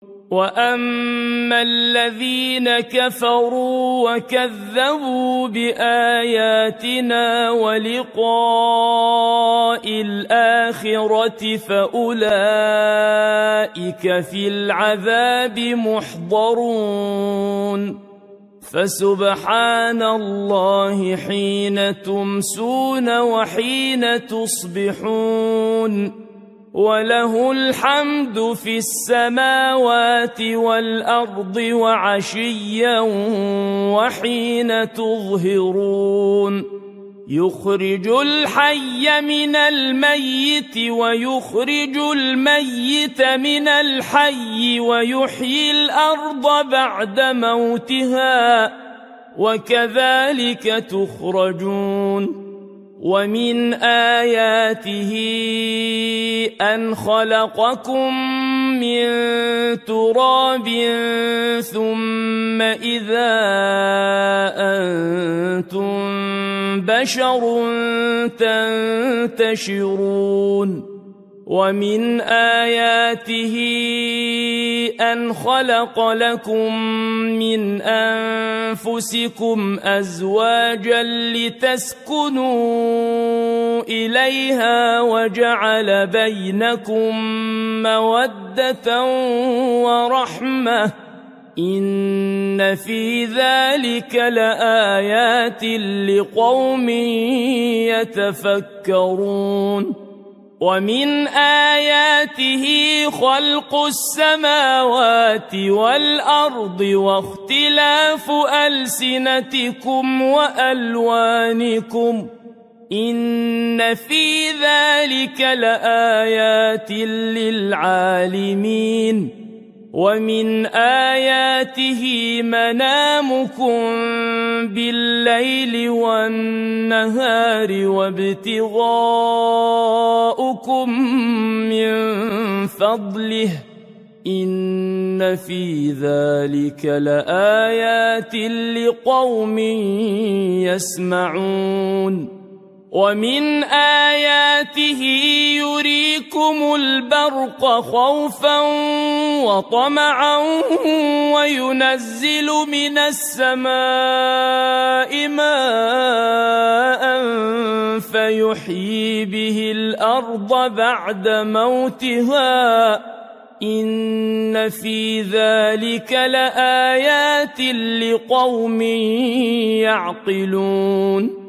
وأما الذين كفروا وكذبوا بآياتنا ولقاء الآخرة فأولئك في العذاب محضرون فسبحان الله حين تمسون وحين تصبحون وله الحمد في السماوات والأرض وعشيا وحين تظهرون يخرج الحي من الميت ويخرج الميت من الحي ويحيي الأرض بعد موتها وكذلك تخرجون ومن آياته أن خلقكم من تراب ثم إذا أنتم بشر تنتشرون ومن آياته أن خلق لكم من أنفسكم أزواجا لتسكنوا إليها وجعل بينكم مودة ورحمة إن في ذلك لآيات لقوم يتفكرون ومن آياته خلق السماوات والأرض واختلاف ألسنتكم وألوانكم إن في ذلك لآيات للعالمين ومن آياته منامكم بالليل والنهار وابتغاؤكم من فضله إن في ذلك لآيات لقوم يسمعون ومن آياته يريكم البرق خوفا وطمعا وينزل من السماء ماء فيحيي به الأرض بعد موتها إن في ذلك لآيات لقوم يعقلون